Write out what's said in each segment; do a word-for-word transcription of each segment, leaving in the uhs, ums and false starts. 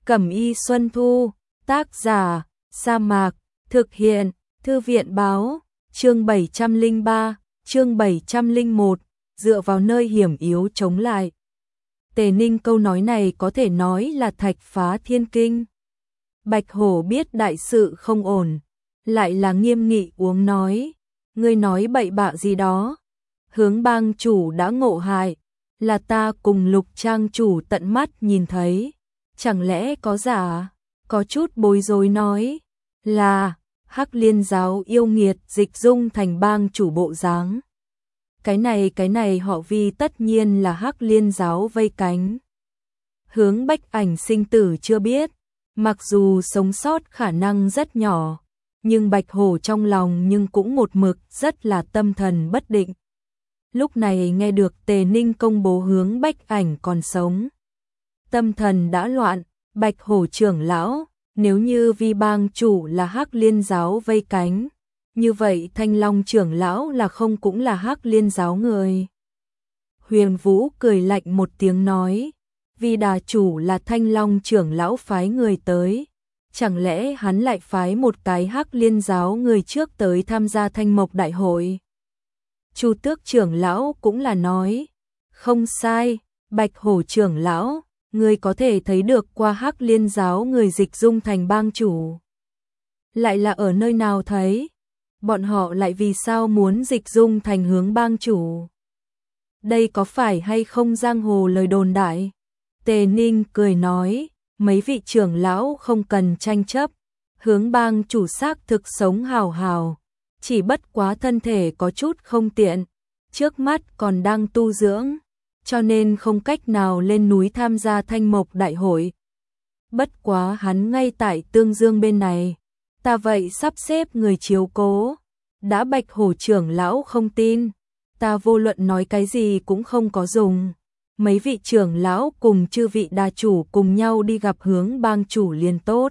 Cẩm y Xuân Thu, tác giả, Sa Mạc, thực hiện, Thư viện báo, chương bảy trăm lẻ ba, chương bảy trăm lẻ một, dựa vào nơi hiểm yếu chống lại. Tề Ninh câu nói này có thể nói là thạch phá thiên kinh. Bạch Hổ biết đại sự không ổn, lại là nghiêm nghị uống nói, ngươi nói bậy bạ gì đó, Hướng bang chủ đã ngộ hại, là ta cùng Lục trang chủ tận mắt nhìn thấy, chẳng lẽ có giả? Có chút bối rối nói, là Hắc Liên giáo yêu nghiệt dịch dung thành bang chủ bộ dáng. Cái này cái này họ Vi tất nhiên là Hắc Liên giáo vây cánh. Hướng Bách Ảnh sinh tử chưa biết, mặc dù sống sót khả năng rất nhỏ, nhưng Bạch Hổ trong lòng nhưng cũng một mực rất là tâm thần bất định. Lúc này nghe được Tề Ninh công bố Hướng Bách Ảnh còn sống, tâm thần đã loạn. Bạch Hổ trưởng lão, nếu như Vi bang chủ là Hắc Liên giáo vây cánh, như vậy Thanh Long trưởng lão là không cũng là Hắc Liên giáo người. Huyền Vũ cười lạnh một tiếng nói, Vi đà chủ là Thanh Long trưởng lão phái người tới, chẳng lẽ hắn lại phái một cái Hắc Liên giáo người trước tới tham gia Thanh Mộc đại hội? Chu Tước trưởng lão cũng là nói, không sai, Bạch Hổ trưởng lão, người có thể thấy được qua Hắc Liên giáo người dịch dung thành bang chủ. Lại là ở nơi nào thấy? Bọn họ lại vì sao muốn dịch dung thành Hướng bang chủ? Đây có phải hay không giang hồ lời đồn đại? Tề Ninh cười nói, mấy vị trưởng lão không cần tranh chấp, Hướng bang chủ xác thực sống hào hào, chỉ bất quá thân thể có chút không tiện, trước mắt còn đang tu dưỡng, cho nên không cách nào lên núi tham gia Thanh Mộc đại hội. Bất quá hắn ngay tại Tương Dương bên này, ta vậy sắp xếp người chiếu cố. Đã Bạch Hổ trưởng lão không tin, ta vô luận nói cái gì cũng không có dùng. Mấy vị trưởng lão cùng chư vị đa chủ cùng nhau đi gặp Hướng bang chủ liền tốt.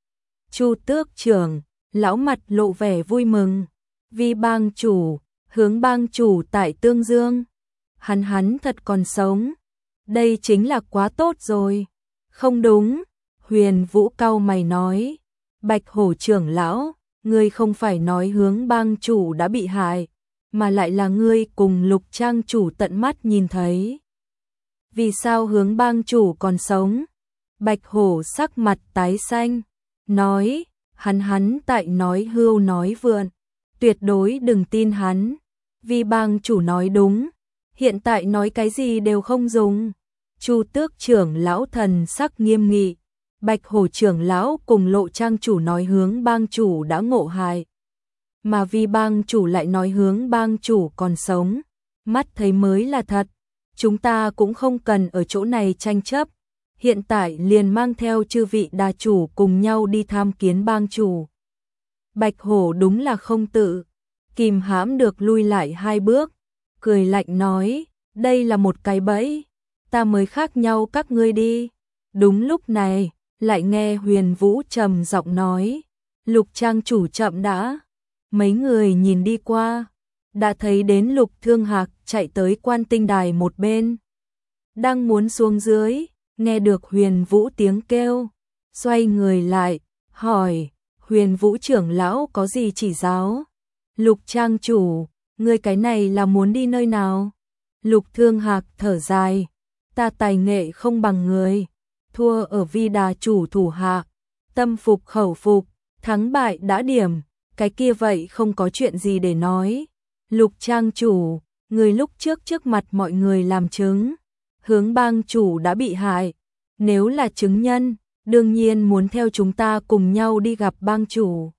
Chu Tước trưởng, lão mặt lộ vẻ vui mừng. Vi bang chủ, Hướng bang chủ tại Tương Dương, hắn hắn thật còn sống, đây chính là quá tốt rồi. Không đúng, Huyền Vũ cau mày nói, Bạch Hổ trưởng lão, ngươi không phải nói Hướng bang chủ đã bị hại, mà lại là ngươi cùng Lục trang chủ tận mắt nhìn thấy. Vì sao Hướng bang chủ còn sống? Bạch Hổ sắc mặt tái xanh, nói, hắn hắn tại nói hưu nói vượn, tuyệt đối đừng tin hắn. Vi bang chủ nói đúng, hiện tại nói cái gì đều không dùng. Chu Tước trưởng lão thần sắc nghiêm nghị, Bạch Hổ trưởng lão cùng Lộ trang chủ nói Hướng bang chủ đã ngộ hại, mà Vi bang chủ lại nói Hướng bang chủ còn sống, mắt thấy mới là thật. Chúng ta cũng không cần ở chỗ này tranh chấp, hiện tại liền mang theo chư vị đa chủ cùng nhau đi tham kiến bang chủ. Bạch Hổ đúng là không tự kìm hãm được lui lại hai bước, cười lạnh nói, đây là một cái bẫy, ta mới khác nhau các ngươi đi. Đúng lúc này, lại nghe Huyền Vũ trầm giọng nói, Lục trang chủ chậm đã. Mấy người nhìn đi qua, đã thấy đến Lục Thương Hạc chạy tới Quan Tinh đài một bên, đang muốn xuống dưới, nghe được Huyền Vũ tiếng kêu, xoay người lại, hỏi, Huyền Vũ trưởng lão có gì chỉ giáo? Lục trang chủ, ngươi cái này là muốn đi nơi nào? Lục Thương Hạc thở dài, ta tài nghệ không bằng người, thua ở Vi đà chủ thủ hạ, tâm phục khẩu phục, thắng bại đã điểm, cái kia vậy không có chuyện gì để nói. Lục trang chủ, người lúc trước trước mặt mọi người làm chứng, Hướng bang chủ đã bị hại, nếu là chứng nhân, đương nhiên muốn theo chúng ta cùng nhau đi gặp bang chủ.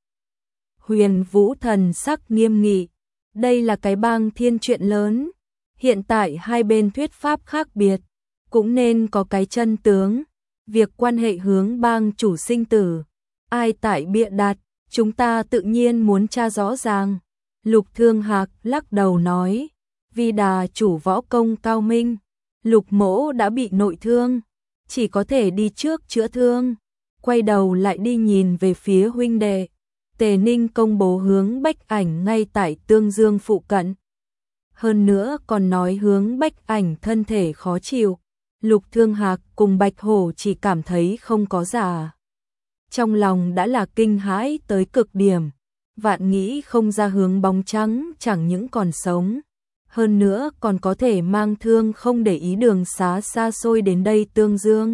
Huyền Vũ thần sắc nghiêm nghị, đây là cái bang thiên chuyện lớn, hiện tại hai bên thuyết pháp khác biệt, cũng nên có cái chân tướng, việc quan hệ Hướng bang chủ sinh tử, ai tại bịa đặt, chúng ta tự nhiên muốn tra rõ ràng. Lục Thương Hạc lắc đầu nói, Vi đà chủ võ công cao minh, Lục mỗ đã bị nội thương, chỉ có thể đi trước chữa thương. Quay đầu lại đi nhìn về phía huynh đệ, Tề Ninh công bố Hướng Bách Ảnh ngay tại Tương Dương phụ cận. Hơn nữa còn nói Hướng Bách Ảnh thân thể khó chịu, Lục Thương Hạc cùng Bạch Hổ chỉ cảm thấy không có giả. Trong lòng đã là kinh hãi tới cực điểm, vạn nghĩ không ra hướng bóng trắng chẳng những còn sống, hơn nữa còn có thể mang thương không để ý đường xá xa xôi đến đây tương dương.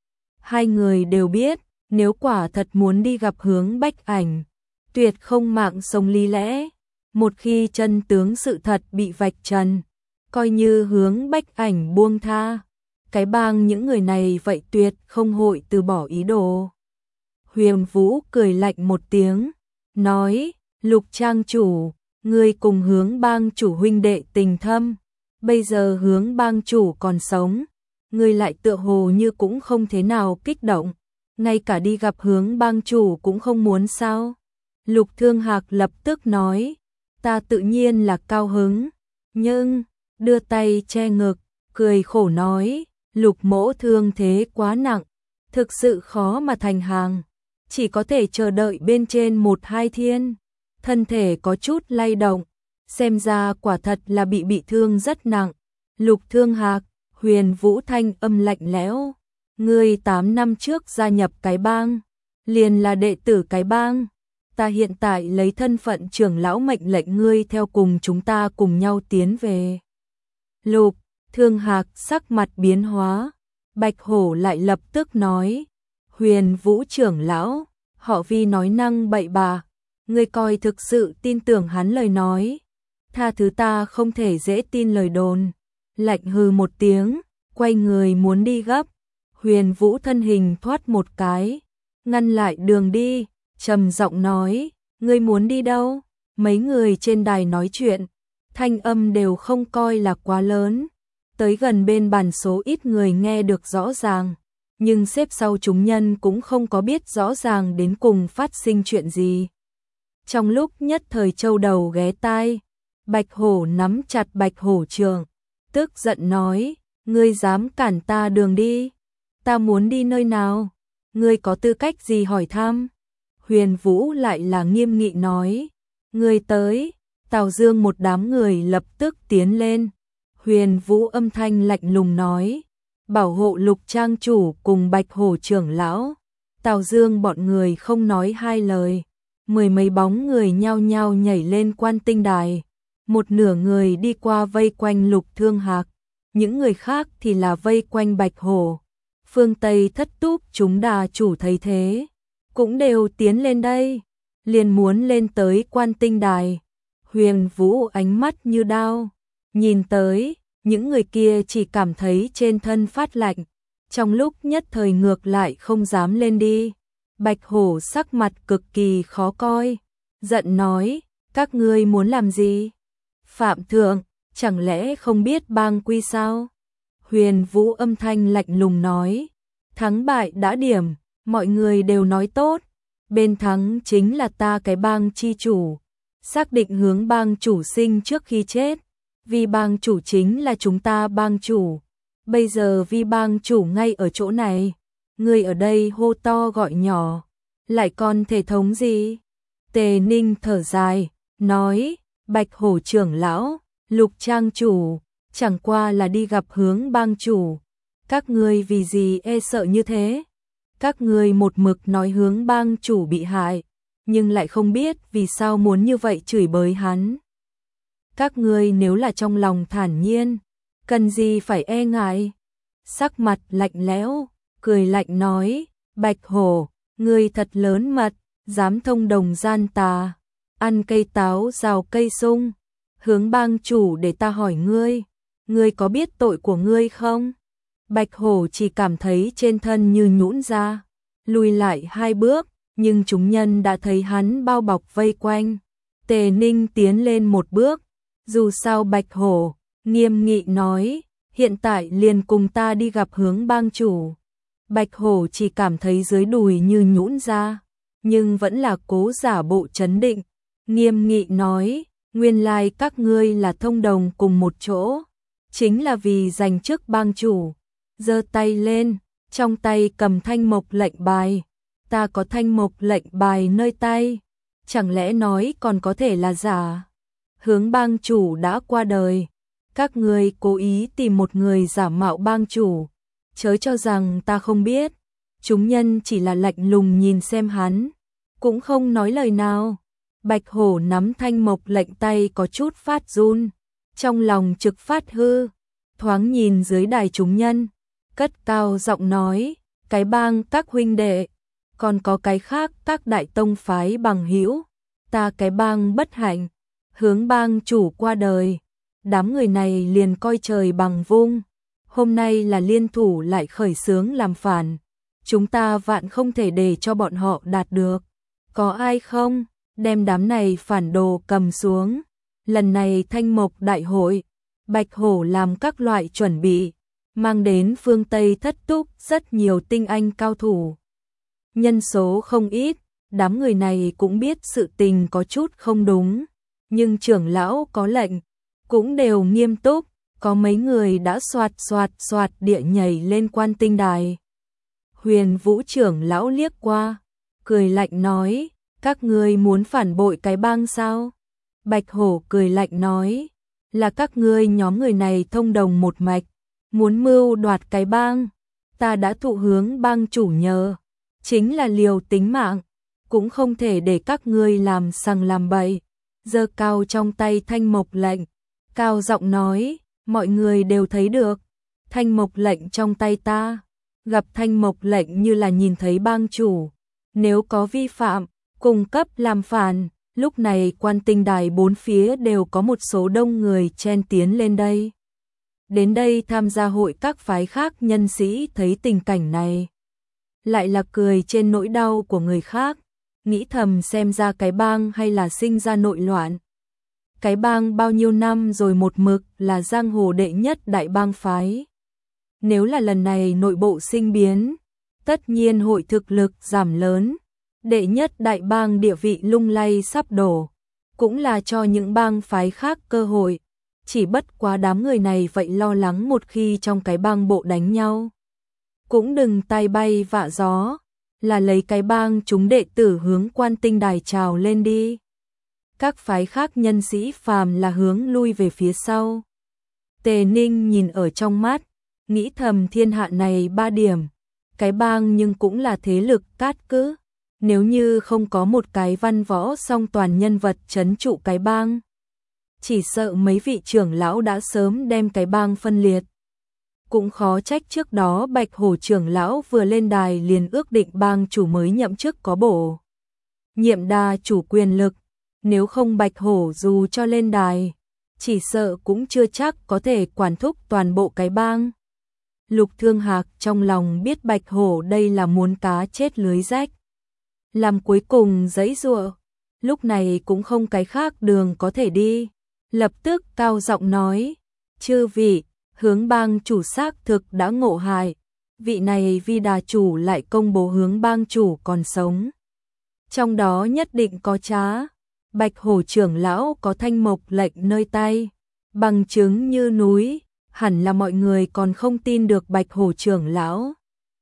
Hai người đều biết, nếu quả thật muốn đi gặp Hướng Bách Ảnh, tuyệt không mạng sống lý lẽ. Một khi chân tướng sự thật bị vạch trần, coi như Hướng Bách Ảnh buông tha, cái bang những người này vậy tuyệt không hội từ bỏ ý đồ. Huyền Vũ cười lạnh một tiếng, nói, Lục trang chủ, ngươi cùng Hướng bang chủ huynh đệ tình thâm, bây giờ Hướng bang chủ còn sống, ngươi lại tựa hồ như cũng không thế nào kích động, ngay cả đi gặp Hướng bang chủ cũng không muốn sao? Lục Thương Hạc lập tức nói, ta tự nhiên là cao hứng, nhưng, đưa tay che ngực, cười khổ nói, Lục mỗ thương thế quá nặng, thực sự khó mà thành hàng, chỉ có thể chờ đợi bên trên một hai thiên. Thân thể có chút lay động, xem ra quả thật là bị bị thương rất nặng. Lục Thương Hạc, Huyền Vũ thanh âm lạnh lẽo, ngươi tám năm trước gia nhập cái bang, liền là đệ tử cái bang, ta hiện tại lấy thân phận trưởng lão mệnh lệnh ngươi theo cùng chúng ta cùng nhau tiến về. Lục Thương Hạc sắc mặt biến hóa, Bạch Hổ lại lập tức nói, Huyền Vũ trưởng lão, họ Vi nói năng bậy bạ, ngươi coi thực sự tin tưởng hắn lời nói, tha thứ ta không thể dễ tin lời đồn. Lạnh hừ một tiếng, quay người muốn đi gấp, Huyền Vũ thân hình thoát một cái, ngăn lại đường đi, trầm giọng nói, ngươi muốn đi đâu? Mấy người trên đài nói chuyện, thanh âm đều không coi là quá lớn, tới gần bên bàn số ít người nghe được rõ ràng, nhưng xếp sau chúng nhân cũng không có biết rõ ràng đến cùng phát sinh chuyện gì. Trong lúc nhất thời châu đầu ghé tai, Bạch Hổ nắm chặt Bạch Hổ Trường, tức giận nói, ngươi dám cản ta đường đi, ta muốn đi nơi nào, ngươi có tư cách gì hỏi thăm? Huyền Vũ lại là nghiêm nghị nói, ngươi tới, Tào Dương một đám người lập tức tiến lên, Huyền Vũ âm thanh lạnh lùng nói, bảo hộ Lục trang chủ cùng Bạch Hổ trưởng lão. Tào Dương bọn người không nói hai lời, mười mấy bóng người nhao nhao nhảy lên quan tinh đài, một nửa người đi qua vây quanh Lục Thương Hạc, những người khác thì là vây quanh Bạch Hổ. Phương Tây thất túc chúng đà chủ thấy thế, cũng đều tiến lên đây, liền muốn lên tới quan tinh đài. Huyền Vũ ánh mắt như đao, nhìn tới, những người kia chỉ cảm thấy trên thân phát lạnh, trong lúc nhất thời ngược lại không dám lên đi. Bạch Hổ sắc mặt cực kỳ khó coi, giận nói, các ngươi muốn làm gì? Phạm thượng, chẳng lẽ không biết bang quy sao? Huyền Vũ âm thanh lạnh lùng nói, thắng bại đã điểm, mọi người đều nói tốt, bên thắng chính là ta cái bang chi chủ, xác định hướng bang chủ sinh trước khi chết, vì bang chủ chính là chúng ta bang chủ, bây giờ vì bang chủ ngay ở chỗ này, người ở đây hô to gọi nhỏ, lại còn thể thống gì? Tề Ninh thở dài, nói, Bạch Hổ trưởng lão, Lục trang chủ, chẳng qua là đi gặp hướng bang chủ, các ngươi vì gì e sợ như thế? Các ngươi một mực nói hướng bang chủ bị hại, nhưng lại không biết vì sao muốn như vậy chửi bới hắn. Các ngươi nếu là trong lòng thản nhiên, cần gì phải e ngại? Sắc mặt lạnh lẽo, cười lạnh nói, Bạch Hổ, ngươi thật lớn mật, dám thông đồng gian tà, ăn cây táo rào cây sung. Hướng bang chủ để ta hỏi ngươi, ngươi có biết tội của ngươi không? Bạch Hổ chỉ cảm thấy trên thân như nhũn ra, lùi lại hai bước, nhưng chúng nhân đã thấy hắn bao bọc vây quanh. Tề Ninh tiến lên một bước, dù sao Bạch Hổ, nghiêm nghị nói, hiện tại liền cùng ta đi gặp hướng bang chủ. Bạch Hổ chỉ cảm thấy dưới đùi như nhũn ra, nhưng vẫn là cố giả bộ trấn định, nghiêm nghị nói, nguyên lai các ngươi là thông đồng cùng một chỗ, chính là vì giành chức bang chủ. Giơ tay lên, trong tay cầm thanh mộc lệnh bài, ta có thanh mộc lệnh bài nơi tay, chẳng lẽ nói còn có thể là giả? Hướng bang chủ đã qua đời, các ngươi cố ý tìm một người giả mạo bang chủ, chớ cho rằng ta không biết. Chúng nhân chỉ là lạnh lùng nhìn xem hắn, cũng không nói lời nào. Bạch Hổ nắm thanh mộc lệnh tay có chút phát run, trong lòng trực phát hư, thoáng nhìn dưới đài chúng nhân, cất cao giọng nói, cái bang các huynh đệ, còn có cái khác các đại tông phái bằng hữu, ta cái bang bất hạnh, hướng bang chủ qua đời, đám người này liền coi trời bằng vung, hôm nay là liên thủ lại khởi xướng làm phản, chúng ta vạn không thể để cho bọn họ đạt được. Có ai không? Đem đám này phản đồ cầm xuống. Lần này Thanh Mộc đại hội, Bạch Hổ làm các loại chuẩn bị, mang đến phương Tây thất túc rất nhiều tinh anh cao thủ. Nhân số không ít, đám người này cũng biết sự tình có chút không đúng, nhưng trưởng lão có lệnh, cũng đều nghiêm túc, có mấy người đã xoạt xoạt xoạt địa nhảy lên quan tinh đài. Huyền Vũ trưởng lão liếc qua, cười lạnh nói, các ngươi muốn phản bội cái bang sao? Bạch Hổ cười lạnh nói, là các ngươi nhóm người này thông đồng một mạch, muốn mưu đoạt cái bang, ta đã thụ hướng bang chủ nhờ, chính là liều tính mạng, cũng không thể để các ngươi làm sằng làm bậy. Giơ cao trong tay thanh mộc lệnh, cao giọng nói, mọi người đều thấy được, thanh mộc lệnh trong tay ta, gặp thanh mộc lệnh như là nhìn thấy bang chủ, nếu có vi phạm, cung cấp làm phản. Lúc này quan tinh đài bốn phía đều có một số đông người chen tiến lên đây. Đến đây tham gia hội các phái khác nhân sĩ thấy tình cảnh này, lại là cười trên nỗi đau của người khác, nghĩ thầm xem ra cái bang hay là sinh ra nội loạn. Cái bang bao nhiêu năm rồi một mực là giang hồ đệ nhất đại bang phái. Nếu là lần này nội bộ sinh biến, tất nhiên hội thực lực giảm lớn. Đệ nhất đại bang địa vị lung lay sắp đổ, cũng là cho những bang phái khác cơ hội, chỉ bất quá đám người này vậy lo lắng một khi trong cái bang bộ đánh nhau. Cũng đừng tai bay vạ gió, là lấy cái bang chúng đệ tử hướng quan tinh đài trào lên đi. Các phái khác nhân sĩ phàm là hướng lui về phía sau. Tề Ninh nhìn ở trong mắt, nghĩ thầm thiên hạ này ba điểm, cái bang nhưng cũng là thế lực cát cứ. Nếu như không có một cái văn võ song toàn nhân vật trấn trụ cái bang, chỉ sợ mấy vị trưởng lão đã sớm đem cái bang phân liệt. Cũng khó trách trước đó Bạch Hổ trưởng lão vừa lên đài liền ước định bang chủ mới nhậm chức có bổ nhiệm đa chủ quyền lực, nếu không Bạch Hổ dù cho lên đài, chỉ sợ cũng chưa chắc có thể quản thúc toàn bộ cái bang. Lục Thương Hạc trong lòng biết Bạch Hổ đây là muốn cá chết lưới rách, làm cuối cùng giãy giụa, lúc này cũng không cái khác đường có thể đi, lập tức cao giọng nói, chư vị, hướng bang chủ xác thực đã ngộ hại, vị này vi đà chủ lại công bố hướng bang chủ còn sống. Trong đó nhất định có trá, Bạch Hổ trưởng lão có thanh mộc lệnh nơi tay, bằng chứng như núi, hẳn là mọi người còn không tin được Bạch Hổ trưởng lão.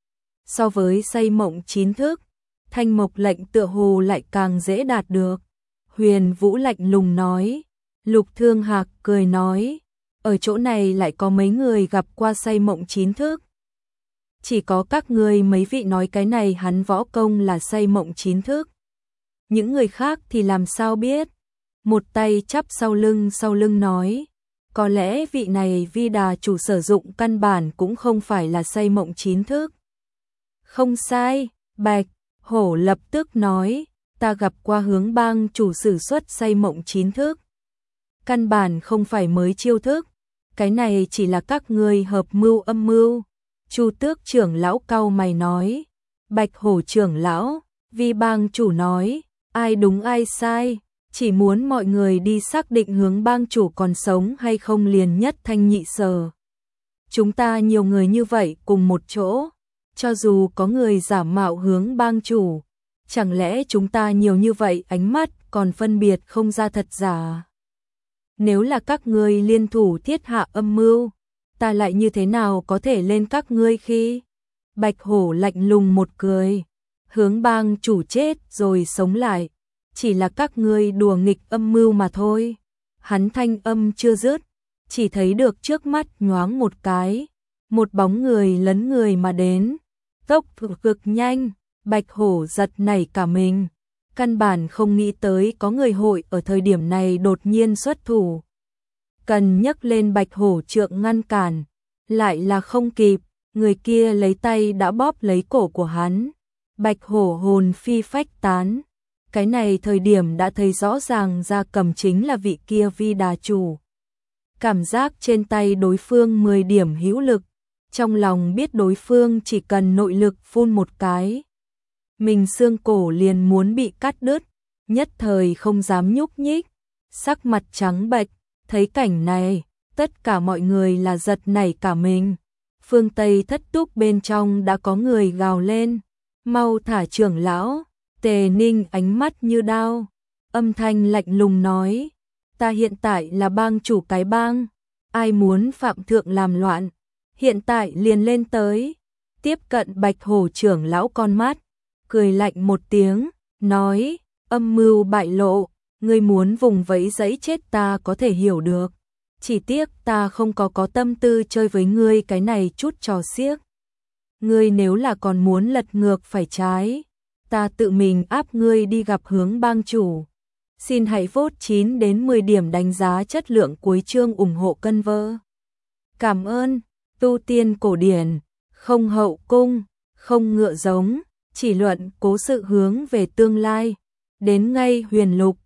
So với xây mộng chín thức, thanh mộc lệnh tựa hồ lại càng dễ đạt được. Huyền Vũ lạnh lùng nói, Lục Thương Hạc cười nói, ở chỗ này lại có mấy người gặp qua xây mộng chín thức. Chỉ có các người mấy vị nói cái này hắn võ công là xây mộng chín thức. Những người khác thì làm sao biết? Một tay chắp sau lưng sau lưng nói, có lẽ vị này vi đà chủ sử dụng căn bản cũng không phải là xây mộng chín thức. Không sai, Bạch Hổ lập tức nói, ta gặp qua hướng bang chủ sử xuất xây mộng chín thức. Căn bản không phải mới chiêu thức, cái này chỉ là các ngươi hợp mưu âm mưu. Chu Tước trưởng lão cau mày nói, Bạch Hổ trưởng lão, vi bang chủ nói, ai đúng ai sai, chỉ muốn mọi người đi xác định hướng bang chủ còn sống hay không liền nhất thanh nhị sở. Chúng ta nhiều người như vậy cùng một chỗ, cho dù có người giả mạo hướng bang chủ, chẳng lẽ chúng ta nhiều như vậy ánh mắt còn phân biệt không ra thật giả? Nếu là các ngươi liên thủ thiết hạ âm mưu, ta lại như thế nào có thể lên các ngươi khi? Bạch Hổ lạnh lùng một cười, hướng bang chủ chết rồi sống lại, chỉ là các ngươi đùa nghịch âm mưu mà thôi. Hắn thanh âm chưa dứt, chỉ thấy được trước mắt nhoáng một cái, một bóng người lấn người mà đến, tốc độ cực nhanh, Bạch Hổ giật nảy cả mình, căn bản không nghĩ tới có người hội ở thời điểm này đột nhiên xuất thủ. Cần nhấc lên Bạch Hổ trượng ngăn cản, lại là không kịp, người kia lấy tay đã bóp lấy cổ của hắn. Bạch Hổ hồn phi phách tán, cái này thời điểm đã thấy rõ ràng Gia Cầm chính là vị kia Vi Đà chủ. Cảm giác trên tay đối phương mười điểm hữu lực, trong lòng biết đối phương chỉ cần nội lực phun một cái, mình xương cổ liền muốn bị cắt đứt, nhất thời không dám nhúc nhích, sắc mặt trắng bệch, thấy cảnh này, tất cả mọi người là giật nảy cả mình. Phương Tây thất túc bên trong đã có người gào lên, mau thả trưởng lão. Tề Ninh ánh mắt như đao, âm thanh lạnh lùng nói, ta hiện tại là bang chủ cái bang, ai muốn phạm thượng làm loạn, hiện tại liền lên tới. Tiếp cận Bạch Hổ trưởng lão con mắt, cười lạnh một tiếng, nói, âm mưu bại lộ, ngươi muốn vùng vẫy giấy chết ta có thể hiểu được, chỉ tiếc ta không có có tâm tư chơi với ngươi cái này chút trò xiếc. Ngươi nếu là còn muốn lật ngược phải trái, ta tự mình áp ngươi đi gặp hướng bang chủ. Xin hãy vote chín đến mười điểm đánh giá chất lượng cuối chương ủng hộ cân vơ. Cảm ơn, tu tiên cổ điển, không hậu cung, không ngựa giống, chỉ luận cố sự hướng về tương lai. Đến ngay huyền lục,